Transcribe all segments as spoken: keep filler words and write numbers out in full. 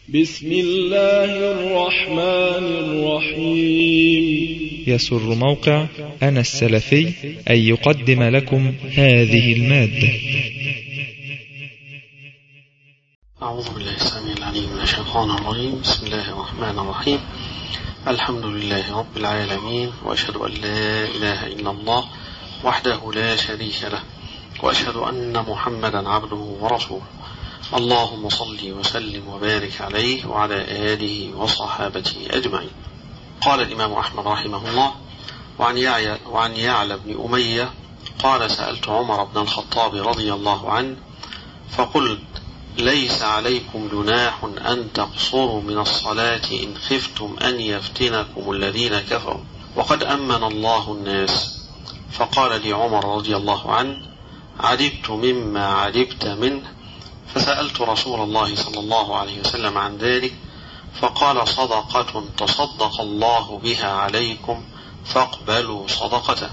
بسم الله الرحمن الرحيم. يسر موقع أنا السلفي أن يقدم لكم هذه المادة. أعوذ بالله السميع العليم من الشيطان الرجيم. بسم الله الرحمن الرحيم. الحمد لله رب العالمين، وأشهد أن لا إله إلا الله وحده لا شريك له، وأشهد أن محمدا عبده ورسوله. اللهم صل وسلم وبارك عليه وعلى آله وصحابته أجمعين. قال الإمام أحمد رحمه الله: وعن يعلى, وعن يعلى بن أمية قال: سألت عمر بن الخطاب رضي الله عنه فقلت: ليس عليكم جناح أن تقصروا من الصلاة إن خفتم أن يفتنكم الذين كفروا وقد أمن الله الناس. فقال لي عمر رضي الله عنه: عجبت مما عجبت منه، فسألت رسول الله صلى الله عليه وسلم عن ذلك، فقال: صدقة تصدق الله بها عليكم فاقبلوا صدقته.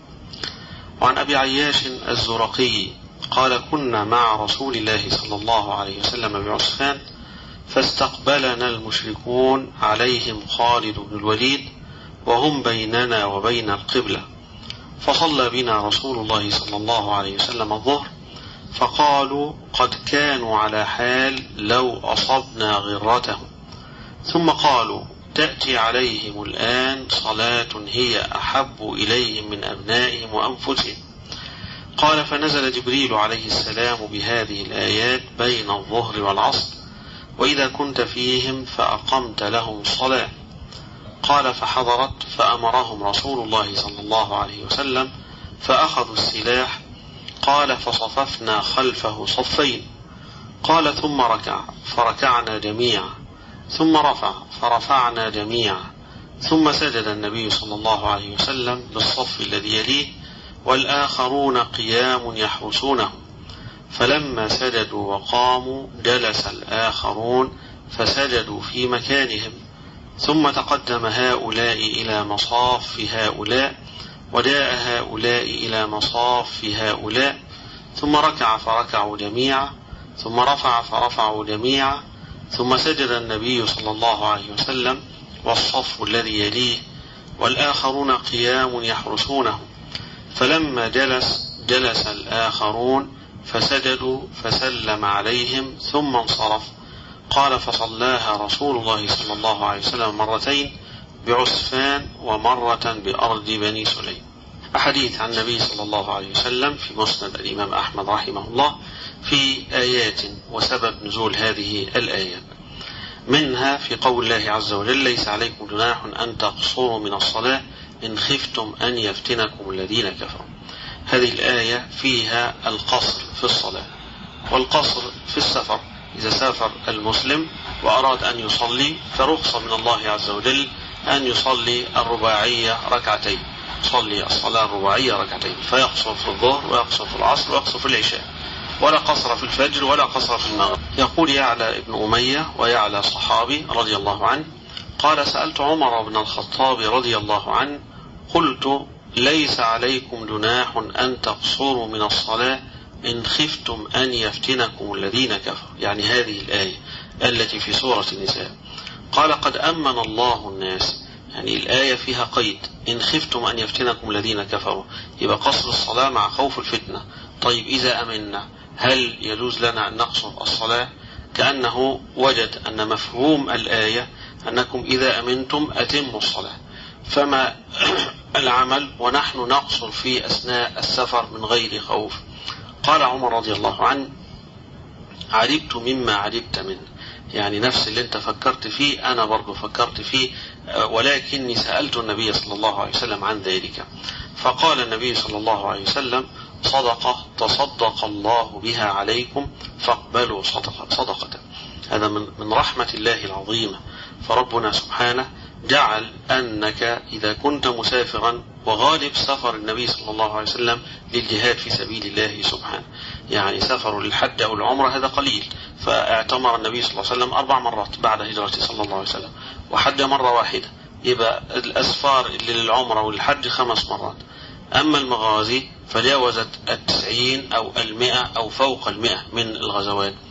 وعن أبي عياش الزرقي قال: كنا مع رسول الله صلى الله عليه وسلم بعسفان، فاستقبلنا المشركون عليهم خالد بن الوليد وهم بيننا وبين القبلة، فصلى بنا رسول الله صلى الله عليه وسلم الظهر، فقالوا: قد كانوا على حال لو أصبنا غرتهم. ثم قالوا: تأتي عليهم الآن صلاة هي أحب إليهم من أبنائهم وأنفسهم. قال: فنزل جبريل عليه السلام بهذه الآيات بين الظهر والعصر: وإذا كنت فيهم فأقمت لهم الصلاة. قال: فحضرت فأمرهم رسول الله صلى الله عليه وسلم فأخذوا السلاح. قال: فصففنا خلفه صفين. قال: ثم ركع فركعنا جميعا، ثم رفع فرفعنا جميعا، ثم سجد النبي صلى الله عليه وسلم بالصف الذي يليه والآخرون قيام يحرسونه، فلما سجدوا وقاموا جلس الآخرون فسجدوا في مكانهم، ثم تقدم هؤلاء إلى مصاف هؤلاء، وجاء هؤلاء إلى مصاف هؤلاء، ثم ركع فركعوا جميعا، ثم رفع فرفعوا جميعا، ثم سجد النبي صلى الله عليه وسلم والصف الذي يليه والآخرون قيام يحرسونه، فلما جلس جلس الآخرون فسجدوا فسلم عليهم ثم انصرف. قال: فصلاها رسول الله صلى الله عليه وسلم مرتين بعسفان ومرة بأرض بني سليم. أحاديث عن النبي صلى الله عليه وسلم في مسند الإمام أحمد رحمه الله في آيات وسبب نزول هذه الآيات. منها في قول الله عز وجل: ليس عليكم جناح أن تقصروا من الصلاة إن خفتم أن يفتنكم الذين كفروا. هذه الآية فيها القصر في الصلاة، والقصر في السفر. إذا سافر المسلم وأراد أن يصلي فرخص من الله عز وجل أن يصلي الرباعية ركعتين، يصلي الصلاة الرباعية ركعتين، فيقصر في الظهر ويقصر في العصر ويقصر في العشاء، ولا قصر في الفجر ولا قصر في المغرب. يقول يعلى ابن أمية، ويعلى صحابي رضي الله عنه، قال: سألت عمر بن الخطاب رضي الله عنه قلت: ليس عليكم جناح أن تقصروا من الصلاة إن خفتم أن يفتنكم الذين كفروا، يعني هذه الآية التي في سورة النساء. قال: قد أمن الله الناس، يعني الآية فيها قيد: إن خفتم أن يفتنكم الذين كفروا، يبقى قصر الصلاة مع خوف الفتنة. طيب إذا أمنا هل يجوز لنا أن نقصر الصلاة؟ كأنه وجد أن مفهوم الآية أنكم إذا أمنتم أتموا الصلاة، فما العمل ونحن نقصر في أثناء السفر من غير خوف؟ قال عمر رضي الله عنه: عجبت مما عجبت منه، يعني نفس اللي انت فكرت فيه أنا برضو فكرت فيه، ولكني سألت النبي صلى الله عليه وسلم عن ذلك، فقال النبي صلى الله عليه وسلم: صدقة تصدق الله بها عليكم فاقبلوا صدقة صدقة. هذا من من رحمة الله العظيمة. فربنا سبحانه جعل أنك إذا كنت مسافرا، وغالب سفر النبي صلى الله عليه وسلم للجهاد في سبيل الله سبحانه، يعني سفر للحج أو العمرة هذا قليل، فاعتمر النبي صلى الله عليه وسلم أربع مرات بعد هجرته صلى الله عليه وسلم، وحج مرة واحدة، يبقى الأسفار اللي للعمرة والحج خمس مرات. أما المغازي فجاوزت التسعين أو المئة أو فوق المئة من الغزوات.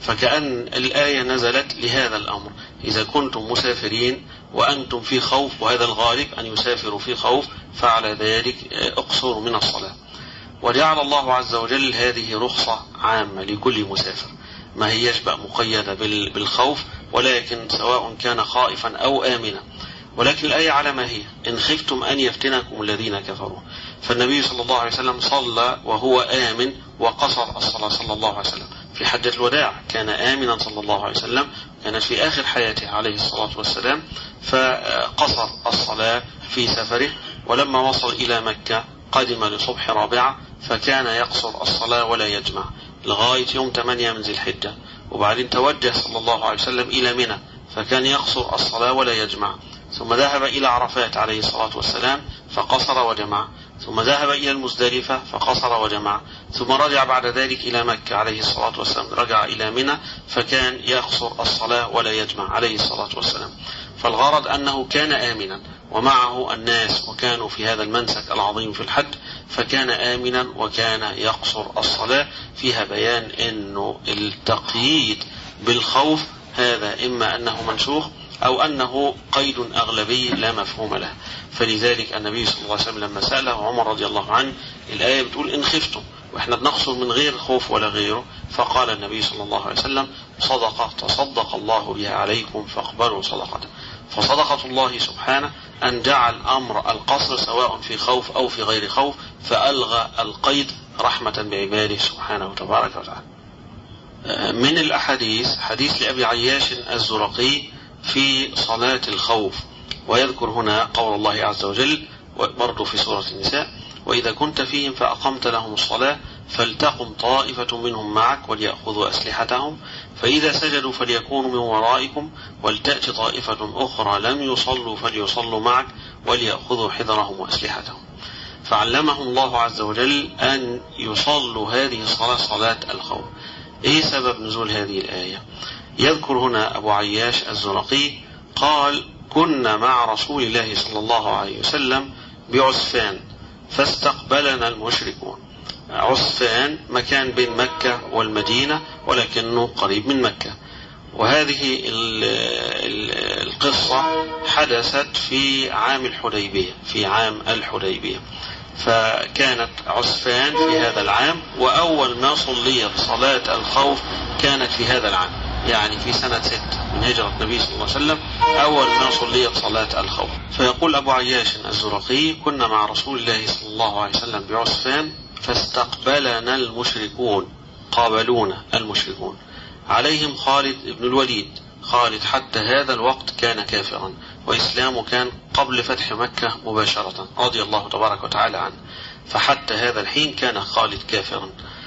فكأن الآية نزلت لهذا الأمر، إذا كنتم مسافرين وأنتم في خوف، وهذا الغالب أن يسافروا في خوف، فعلى ذلك اقصروا من الصلاة. وجعل الله عز وجل هذه رخصة عامة لكل مسافر، ما هيش بقى مقيدة بالخوف، ولكن سواء كان خائفا أو آمنا. ولكن الآية على ما هي، إن خفتم أن يفتنكم الذين كفروا. فالنبي صلى الله عليه وسلم صلى وهو آمن وقصر الصلاة صلى الله عليه وسلم. في حجة الوداع كان آمنا صلى الله عليه وسلم، كانت في آخر حياته عليه الصلاة والسلام، فقصر الصلاة في سفره. ولما وصل إلى مكة قدم لصبح رابعة، فكان يقصر الصلاة ولا يجمع لغاية يوم ثمانية من ذي الحجة، وبعدين توجه صلى الله عليه وسلم إلى منى، فكان يقصر الصلاة ولا يجمع. ثم ذهب إلى عرفات عليه الصلاة والسلام فقصر وجمع، ثم ذهب إلى المزدلفة فقصر وجمع، ثم رجع بعد ذلك إلى مكة عليه الصلاة والسلام، رجع إلى منى فكان يقصر الصلاة ولا يجمع عليه الصلاة والسلام. فالغرض أنه كان آمنا ومعه الناس، وكانوا في هذا المنسك العظيم في الحج، فكان آمنا وكان يقصر الصلاة. فيها بيان أنه التقييد بالخوف هذا إما أنه منسوخ أو أنه قيد أغلبي لا مفهوم له. فلذلك النبي صلى الله عليه وسلم لما سأله عمر رضي الله عنه، الآية بتقول إن خفتم، وإحنا بنقصر من غير خوف ولا غيره، فقال النبي صلى الله عليه وسلم صدقة تصدق الله بها عليكم فاقبلوا صدقته. فصدقة الله سبحانه أن جعل أمر القصر سواء في خوف أو في غير خوف، فألغى القيد رحمة بعباده سبحانه وتبارك وتعالى. من الأحاديث حديث لأبي عياش الزرقي في صلاة الخوف، ويذكر هنا قول الله عز وجل برضو في سورة النساء: وإذا كنت فيهم فأقمت لهم الصلاة فلتقم طائفة منهم معك وليأخذوا أسلحتهم فإذا سجدوا فليكونوا من ورائكم ولتأتي طائفة أخرى لم يصلوا فليصلوا معك وليأخذوا حذرهم وأسلحتهم. فعلمهم الله عز وجل أن يصلوا هذه الصلاة صلاة الخوف. إيه سبب نزول هذه الآية؟ يذكر هنا أبو عياش الزرقي قال: كنا مع رسول الله صلى الله عليه وسلم بعسفان فاستقبلنا المشركون. عسفان مكان بين مكة والمدينة ولكنه قريب من مكة، وهذه القصة حدثت في عام الحديبية في عام الحديبية فكانت عسفان في هذا العام، وأول ما صليت صلاة الخوف كانت في هذا العام، يعني في سنة ست من هجرة النبي صلى الله عليه وسلم أول ما صليت صلاة الخوف. فيقول أبو عياش الزرقي: كنا مع رسول الله صلى الله عليه وسلم بعسفان فاستقبلنا المشركون، قابلونا المشركون، عليهم خالد بن الوليد. خالد حتى هذا الوقت كان كافرا، وإسلامه كان قبل فتح مكة مباشرة رضي الله تبارك وتعالى عنه، فحتى هذا الحين كان خالد كافرا.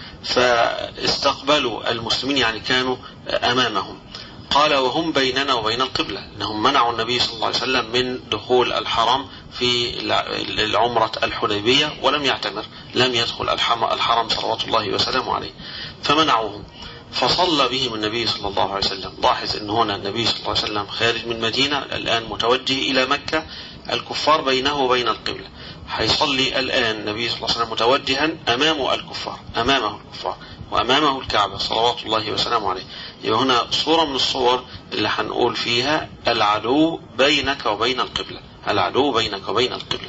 فاستقبلوا المسلمين، يعني كانوا أمامهم. قال: وهم بيننا وبين القبلة، أنهم منعوا النبي صلى الله عليه وسلم من دخول الحرم في العمرة الحديبية ولم يعتمر، لم يدخل الحرم صلوات الله وسلامه عليه، فمنعوهم. فصلى بهم النبي صلى الله عليه وسلم. لاحظ أن هنا النبي صلى الله عليه وسلم خارج من مدينة، الآن متوجه إلى مكة، الكفار بينه وبين القبلة. حيصلي الآن النبي صلى الله عليه وسلم متوجها أمامه الكفار، أمامه الكفار وأمامه الكعبة صلوات الله وسلامه عليه. يبقى هنا صورة من الصور اللي هنقول فيها العدو بينك وبين القبلة، العدو بينك وبين القبلة.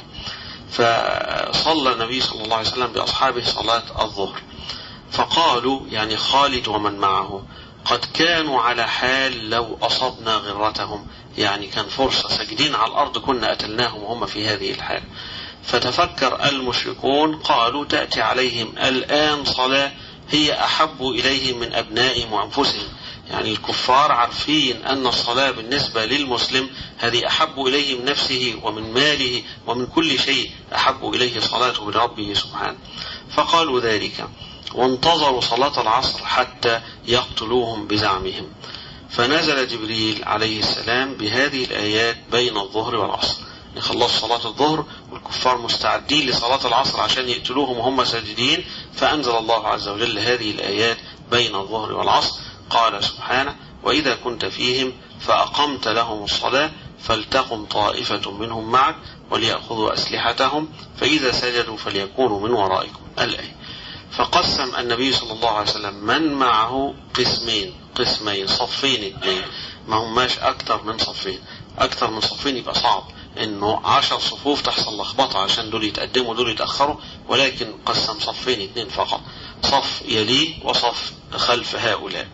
فصلى النبي صلى الله عليه وسلم بأصحابه صلاة الظهر، فقالوا يعني خالد ومن معه: قد كانوا على حال لو أصبنا غرتهم، يعني كان فرصة سجدين على الأرض كنا أتلناهم وهم في هذه الحال. فتفكر المشركون قالوا: تأتي عليهم الآن صلاة هي أحب إليهم من أبنائهم وأنفسهم. يعني الكفار عارفين أن الصلاة بالنسبة للمسلم هذه أحب إليه من نفسه ومن ماله ومن كل شيء، أحب إليه صلاته بربه سبحانه. فقالوا ذلك وانتظروا صلاة العصر حتى يقتلوهم بزعمهم. فنزل جبريل عليه السلام بهذه الآيات بين الظهر والعصر، يخلص صلاة الظهر والكفار مستعدين لصلاة العصر عشان يقتلوهم وهم ساجدين، فأنزل الله عز وجل هذه الآيات بين الظهر والعصر. قال سبحانه: وإذا كنت فيهم فأقمت لهم الصلاة فلتقم طائفة منهم معك وليأخذوا أسلحتهم فإذا سجدوا فليكونوا من ورائكم. الآية. فقسم النبي صلى الله عليه وسلم من معه قسمين قسمين صفين اثنين، ما هماش أكتر من صفين. أكتر من صفين يبقى صعب إنه عشر صفوف تحصل لخبطة عشان دول يتقدموا ودول يتأخروا، ولكن قسم صفين اثنين فقط، صف يليه وصف خلف هؤلاء.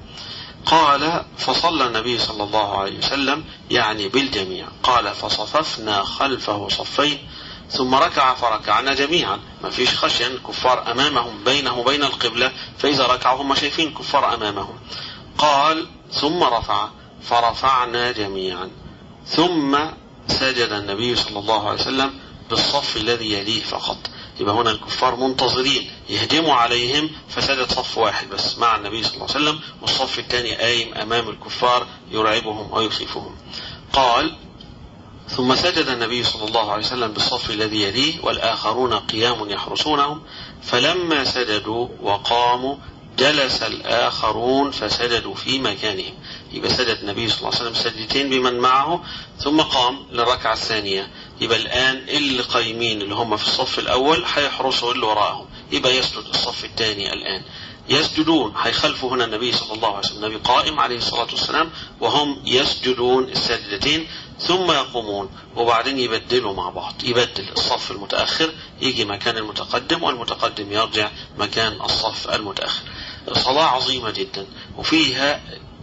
قال فصلى النبي صلى الله عليه وسلم يعني بالجميع، قال فصففنا خلفه صفين ثم ركع فركعنا جميعا، ما فيش خشية الكفار أمامهم بينه وبين القبلة، فإذا ركعوا هم شايفين الكفار أمامهم. قال ثم رفع فرفعنا جميعا، ثم سجد النبي صلى الله عليه وسلم بالصف الذي يليه فقط. يبقى هنا الكفار منتظرين يهجموا عليهم، فسجد صف واحد بس مع النبي صلى الله عليه وسلم، والصف الثاني قايم أمام الكفار يرعبهم ويخيفهم. قال ثم سجد النبي صلى الله عليه وسلم بالصف الذي يليه والآخرون قيام يحرسونهم، فلما سجدوا وقاموا جلس الآخرون فسجدوا في مكانهم. يبقى سجد النبي صلى الله عليه وسلم سجدتين بمن معه ثم قام للركعة الثانية. يبقى الآن اللي قايمين اللي هم في الصف الأول هيحرسوا اللي وراءهم، يبقى يسجد الصف الثاني الآن يسجدون، هيخلفوا هنا النبي صلى الله عليه وسلم، النبي قائم عليه الصلاة والسلام وهم يسجدون السجدتين ثم يقومون، وبعدين يبدلوا مع بعض، يبدل الصف المتأخر يجي مكان المتقدم والمتقدم يرجع مكان الصف المتأخر. صلاة عظيمة جدا وفيها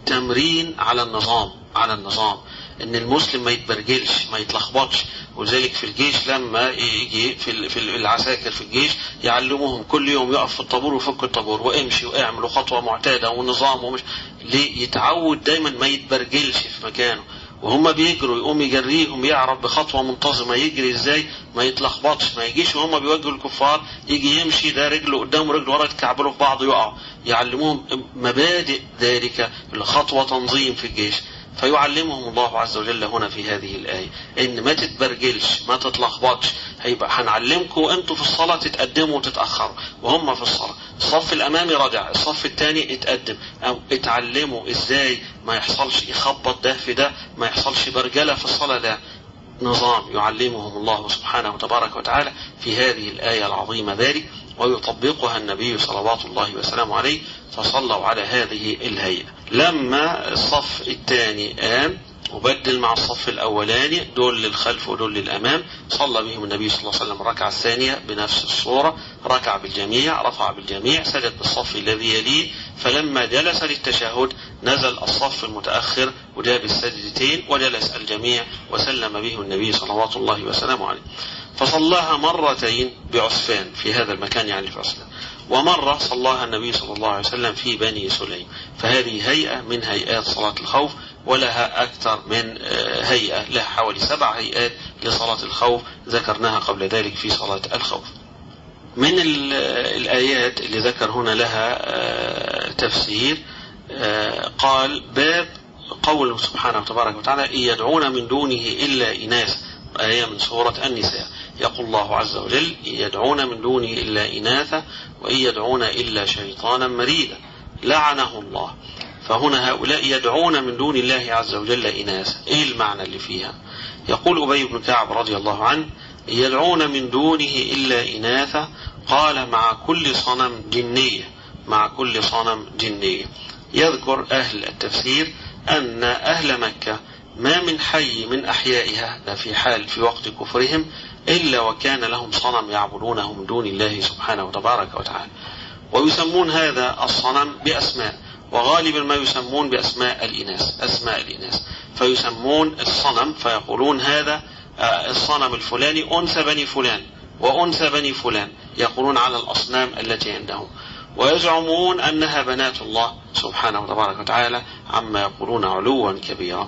تمرين على النظام على النظام ان المسلم ما يتبرجلش ما يتلخبطش. وذلك في الجيش لما يجي في في العساكر في الجيش يعلموهم كل يوم يقف في الطابور ويفك الطابور وامشي واعمل خطوه معتاده ونظام ومش ليه، يتعود دايما ما يتبرجلش في مكانه، وهم بيجروا يقوم يجريهم يعرف بخطوه منتظمه يجري ازاي، ما يتلخبطش، ما يجيش وهم بيواجهوا الكفار يجي يمشي ده رجله قدام ورجله ورا يتكعبلوا في بعض يقعوا. يعلموهم مبادئ ذلك الخطوه تنظيم في الجيش. فيعلمهم الله عز وجل هنا في هذه الآية إن ما تتبرجلش ما تتلخبطش، هيبقى هنعلمكم أنتوا في الصلاة تتقدموا وتتأخروا وهم في الصلاة، الصف الأمامي رجع الصف الثاني اتقدم، أو اتعلموا إزاي ما يحصلش يخبط ده في ده، ما يحصلش برجلة في الصلاة. ده نظام يعلمهم الله سبحانه وتبارك وتعالى في هذه الآية العظيمة ذلك، ويطبقها النبي صلوات الله وسلامه عليه، فصلوا على هذه الهيئة. لما الصف الثاني قام وبدل مع الصف الأولاني، دول للخلف ودول للأمام، صلى بهم النبي صلى الله عليه وسلم الركعة الثانية بنفس الصورة، ركع بالجميع رفع بالجميع سجد بالصف الذي يليه، فلما جلس للتشهد نزل الصف المتأخر وجاب السجدتين وجلس الجميع وسلم به النبي صلوات الله وسلامه عليه. فصلاها مرتين بعسفان في هذا المكان يعني في عسفان، ومرة صلاها النبي صلى الله عليه وسلم في بني سليم. فهذه هيئة من هيئات صلاة الخوف، ولها أكثر من هيئة، لها حوالي سبع هيئات لصلاة الخوف ذكرناها قبل ذلك في صلاة الخوف. من الآيات اللي ذكر هنا لها تفسير قال باب قول سبحانه وتبارك وتعالى إن يدعون من دونه إلا إناثا، آية من سورة النساء. يقول الله عز وجل إن يدعون من دونه إلا إناثا وإن يدعون إلا شيطانا مريدا لعنه الله. فهنا هؤلاء يدعون من دون الله عز وجل إناثا، إيه المعنى اللي فيها؟ يقول أبي بن كعب رضي الله عنه إن يدعون من دونه إلا إناثا، قال مع كل صنم جنية مع كل صنم جنية. يذكر أهل التفسير أن أهل مكة ما من حي من أحيائها في حال في وقت كفرهم إلا وكان لهم صنم يعبدونه من دون الله سبحانه وتبارك وتعالى، ويسمون هذا الصنم بأسماء، وغالبا ما يسمون بأسماء الإناث أسماء الإناث فيسمون الصنم فيقولون هذا الصنم الفلاني أنثى بني فلان وأنثى بني فلان، يقولون على الأصنام التي عندهم، ويزعمون أنها بنات الله سبحانه وتبارك وتعالى عما يقولون علوا كبيرا،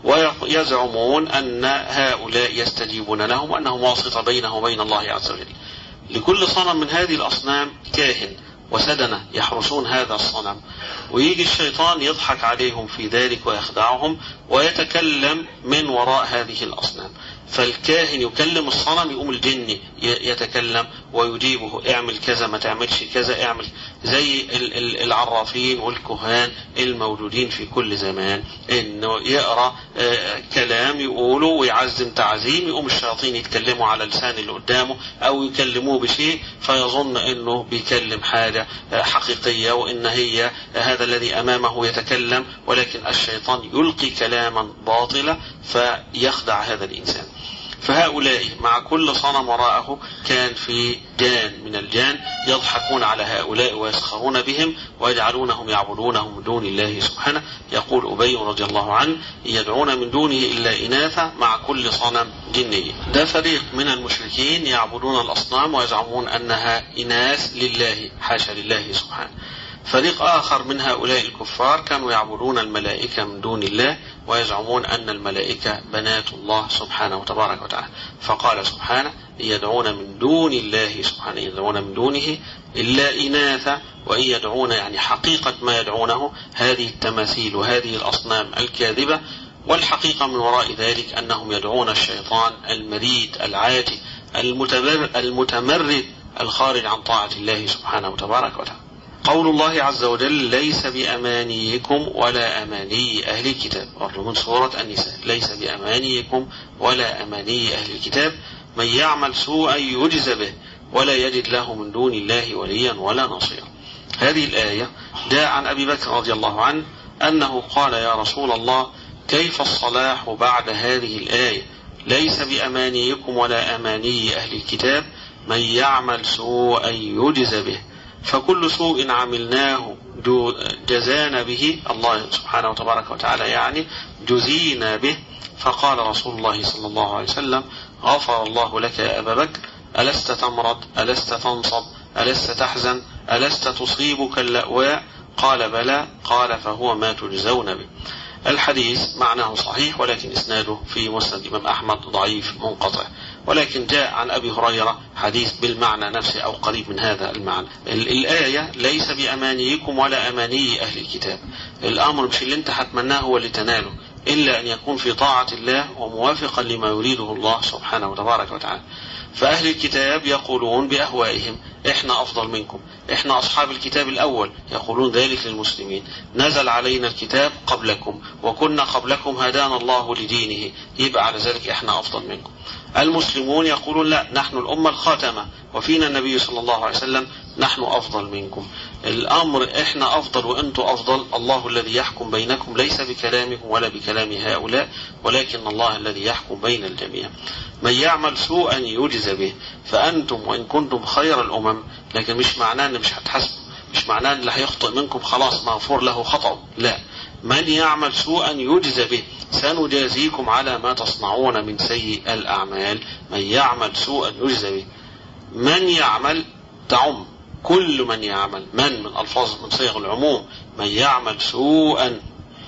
ويزعمون أن هؤلاء يستجيبون لهم وأنهم واسطة بينه وبين الله عز وجل. لكل صنم من هذه الأصنام كاهن وسدنة يحرسون هذا الصنم، ويجي الشيطان يضحك عليهم في ذلك ويخدعهم ويتكلم من وراء هذه الأصنام. فالكاهن يكلم الصنم يقوم الجن يتكلم ويجيبه اعمل كذا ما تعملش كذا اعمل، زي العرافين والكهان الموجودين في كل زمان، انه يقرأ كلام يقوله ويعزم تعزيم يقوم الشياطين يتكلموا على لسان اللي قدامه او يكلموه بشيء فيظن انه بيكلم حاجة حقيقية وان هي هذا الذي امامه يتكلم، ولكن الشيطان يلقي كلاما باطلا فيخدع هذا الانسان. فهؤلاء مع كل صنم وراءه كان في جان من الجان يضحكون على هؤلاء ويسخرون بهم ويجعلونهم يعبدونهم من دون الله سبحانه. يقول أبي رضي الله عنه يدعون من دونه إلا إناثا مع كل صنم جني. ده فريق من المشركين يعبدون الأصنام ويزعمون أنها إناث لله حاشا لله سبحانه. فريق آخر من هؤلاء الكفار كانوا يعبدون الملائكة من دون الله ويزعمون أن الملائكة بنات الله سبحانه وتبارك وتعالى. فقال سبحانه يدعون من دون الله سبحانه يدعون من دونه إلا إناثا، وإن يدعون يعني حقيقة ما يدعونه هذه التماثيل وهذه الأصنام الكاذبة، والحقيقة من وراء ذلك أنهم يدعون الشيطان المريد العاتي المتمرد الخارج عن طاعة الله سبحانه وتبارك وتعالى. قول الله عز وجل ليس بأمانيكم ولا أماني أهل الكتاب، برضو من سورة النساء، ليس بأمانيكم ولا أماني أهل الكتاب من يعمل سوءا يجز به ولا يجد له من دون الله وليا ولا نصيرا. هذه الآية جاء عن أبي بكر رضي الله عنه أنه قال يا رسول الله كيف الصلاح بعد هذه الآية ليس بأمانيكم ولا أماني أهل الكتاب من يعمل سوءا يجز به، فكل سوء عملناه جزانا به الله سبحانه وتبارك وتعالى يعني جزينا به. فقال رسول الله صلى الله عليه وسلم غفر الله لك يا أبا بكر ألست تمرض ألست تنصب ألست تحزن ألست تصيبك اللأواء؟ قال بلى. قال فهو ما تجزون به. الحديث معناه صحيح ولكن إسناده في مسند الإمام أحمد ضعيف منقطع، ولكن جاء عن أبي هريرة حديث بالمعنى نفسه أو قريب من هذا المعنى. الآية ليس بأمانيكم ولا أماني أهل الكتاب، الأمر مش اللي انت هتمناه هو اللي تناله إلا أن يكون في طاعة الله وموافقا لما يريده الله سبحانه وتبارك وتعالى. فأهل الكتاب يقولون بأهوائهم إحنا أفضل منكم، إحنا أصحاب الكتاب الأول، يقولون ذلك للمسلمين، نزل علينا الكتاب قبلكم وكنا قبلكم هدانا الله لدينه، يبقى على ذلك إحنا أفضل منكم. المسلمون يقولون لا نحن الأمة الخاتمة وفينا النبي صلى الله عليه وسلم نحن أفضل منكم. الأمر إحنا أفضل وأنتم أفضل، الله الذي يحكم بينكم ليس بكلامكم ولا بكلام هؤلاء ولكن الله الذي يحكم بين الجميع. من يعمل سوءا يجز به، فأنتم وإن كنتم خير الأمم، لكن مش معناه أن مش هتحسبوا، مش معناه أن اللي هيخطئ منكم خلاص مغفور له خطأ، لا، من يعمل سوءا يجز به سنجازيكم على ما تصنعون من سيء الأعمال. من يعمل سوءا يجز به، من يعمل تعم كل من يعمل، من من ألفاظ من صيغ العموم، من يعمل سوءا،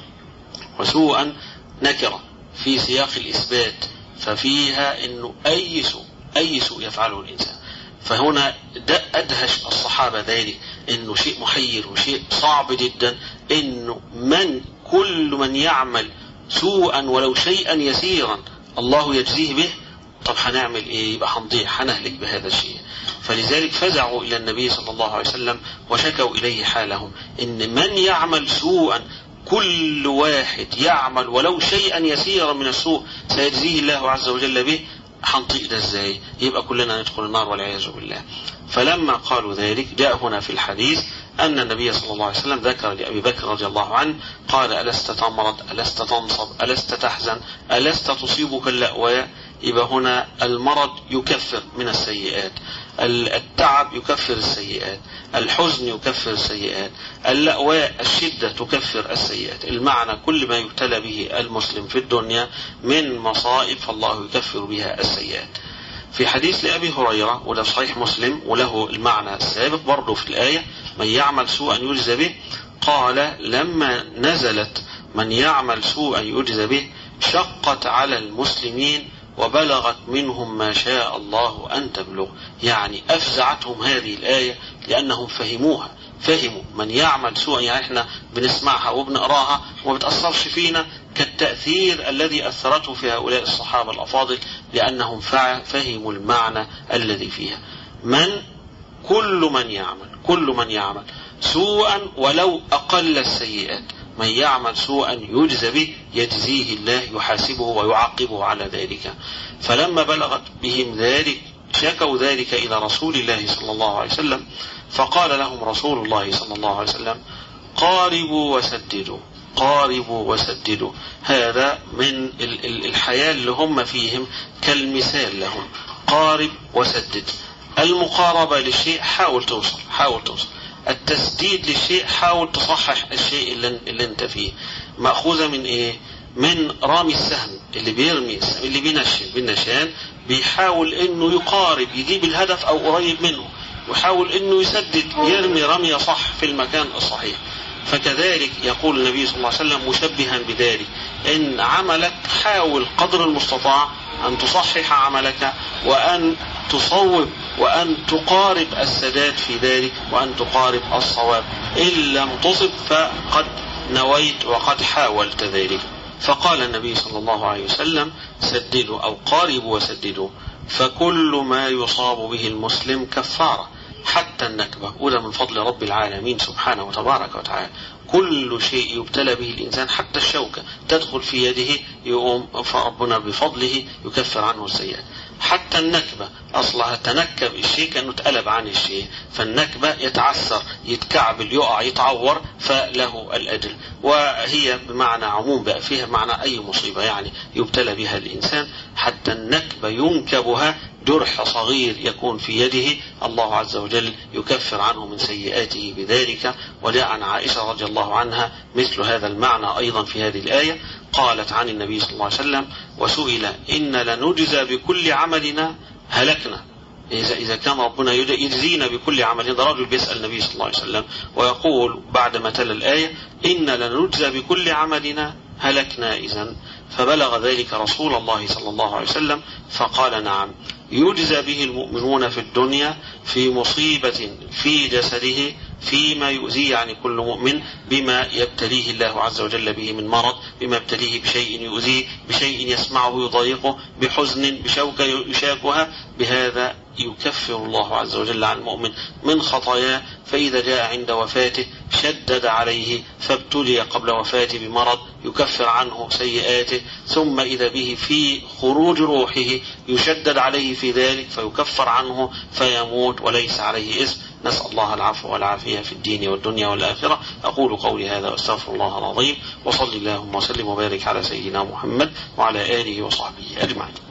وسوءا نكرة في سياق الإثبات ففيها إنه أي سوء أي سوء يفعله الإنسان. فهنا أدهش الصحابة ذلك إنه شيء محير وشيء صعب جدا، إنه من كل من يعمل سوءا ولو شيئا يسيرا الله يجزيه به. طب هنعمل إيه؟ يبقى هنضيع هنهلك بهذا الشيء. فلذلك فزعوا إلى النبي صلى الله عليه وسلم وشكوا إليه حالهم، إن من يعمل سوءا، كل واحد يعمل ولو شيئا يسيرا من السوء سيجزيه الله عز وجل به. هنطيق ده ازاي؟ يبقى كلنا ندخل النار والعياذ بالله. فلما قالوا ذلك جاء هنا في الحديث أن النبي صلى الله عليه وسلم ذكر لأبي بكر رضي الله عنه قال ألست تمرض ألست تنصب ألست تحزن ألست تصيبك اللأواء؟ يبقى هنا المرض يكفر من السيئات، التعب يكفر السيئات، الحزن يكفر السيئات، اللأواء الشدة تكفر السيئات. المعنى كل ما يبتلى به المسلم في الدنيا من مصائب فالله يكفر بها السيئات. في حديث لأبي هريرة وده صحيح مسلم وله المعنى السابق برضه في الآية من يعمل سوءا يجزى به، قال لما نزلت من يعمل سوءا يجزى به شقت على المسلمين وبلغت منهم ما شاء الله أن تبلغ، يعني أفزعتهم هذه الآية لأنهم فهموها، فهموا من يعمل سوءا، يعني احنا بنسمعها وبنقراها وما بتأثرش فينا كالتأثير الذي أثرته في هؤلاء الصحابة الأفاضل لأنهم فهموا المعنى الذي فيها. من كل من يعمل كل من يعمل سوءا ولو أقل السيئات، من يعمل سوءا يجزى به يجزيه الله يحاسبه ويعاقبه على ذلك. فلما بلغت بهم ذلك شكوا ذلك إلى رسول الله صلى الله عليه وسلم، فقال لهم رسول الله صلى الله عليه وسلم قاربوا وسددوا قاربوا وسددوا. هذا من الحياة اللي هم فيهم كالمثال لهم. قارب وسدد، المقاربة للشيء حاول توصل حاول توصل التسديد للشيء حاول تصحح الشيء اللي, اللي انت فيه. مأخوذة من ايه؟ من رامي السهم اللي بيرمي السهم اللي بينشن بالنشان، بيحاول انه يقارب يجيب الهدف او قريب منه، ويحاول انه يسدد يرمي رمية صح في المكان الصحيح. فكذلك يقول النبي صلى الله عليه وسلم مشبها بذلك، ان عملك حاول قدر المستطاع ان تصحح عملك وان تصوب وان تقارب السداد في ذلك وان تقارب الصواب. ان لم تصب فقد نويت وقد حاولت ذلك. فقال النبي صلى الله عليه وسلم سددوا أو قاربوا وسددوا، فكل ما يصاب به المسلم كفارة حتى النكبة. وده من فضل رب العالمين سبحانه وتبارك وتعالى. كل شيء يبتلى به الإنسان حتى الشوكة تدخل في يده يقوم فربنا بفضله يكفر عنه السيئات. حتى النكبة أصلها تنكب الشيء كأنه تقلب عن الشيء، فالنكبة يتعثر يتكعبل يقع يتعور فله الأجر. وهي بمعنى عموم بقى فيها معنى أي مصيبة يعني يبتلى بها الإنسان. حتى النكبة ينكبها جرح صغير يكون في يده الله عز وجل يكفر عنه من سيئاته بذلك. وجاء عن عائشة رضي الله عنها مثل هذا المعنى أيضا في هذه الآية. قالت عن النبي صلى الله عليه وسلم وسئل إن لنجزى بكل عملنا هلكنا. إذا إذا كان ربنا يجزينا بكل عمل. هذا رجل بيسأل النبي صلى الله عليه وسلم ويقول بعدما تلا الآية إن لنجزى بكل عملنا هلكنا إذن. فبلغ ذلك رسول الله صلى الله عليه وسلم فقال نعم يجزى به المؤمنون في الدنيا في مصيبة في جسده فيما يؤذيه يعني كل مؤمن بما يبتليه الله عز وجل به من مرض، بما يبتليه بشيء يؤذيه، بشيء يسمعه يضايقه، بحزن، بشوكة يشاكها. بهذا يكفر الله عز وجل عن المؤمن من خطاياه. فإذا جاء عند وفاته شدد عليه فابتلي قبل وفاته بمرض يكفر عنه سيئاته، ثم إذا به في خروج روحه يشدد عليه في ذلك فيكفر عنه فيموت وليس عليه إثم. نسأل الله العفو والعافية في الدين والدنيا والآخرة. أقول قولي هذا واستغفر الله العظيم، وصلي اللهم وسلم وبارك على سيدنا محمد وعلى آله وصحبه أجمعين.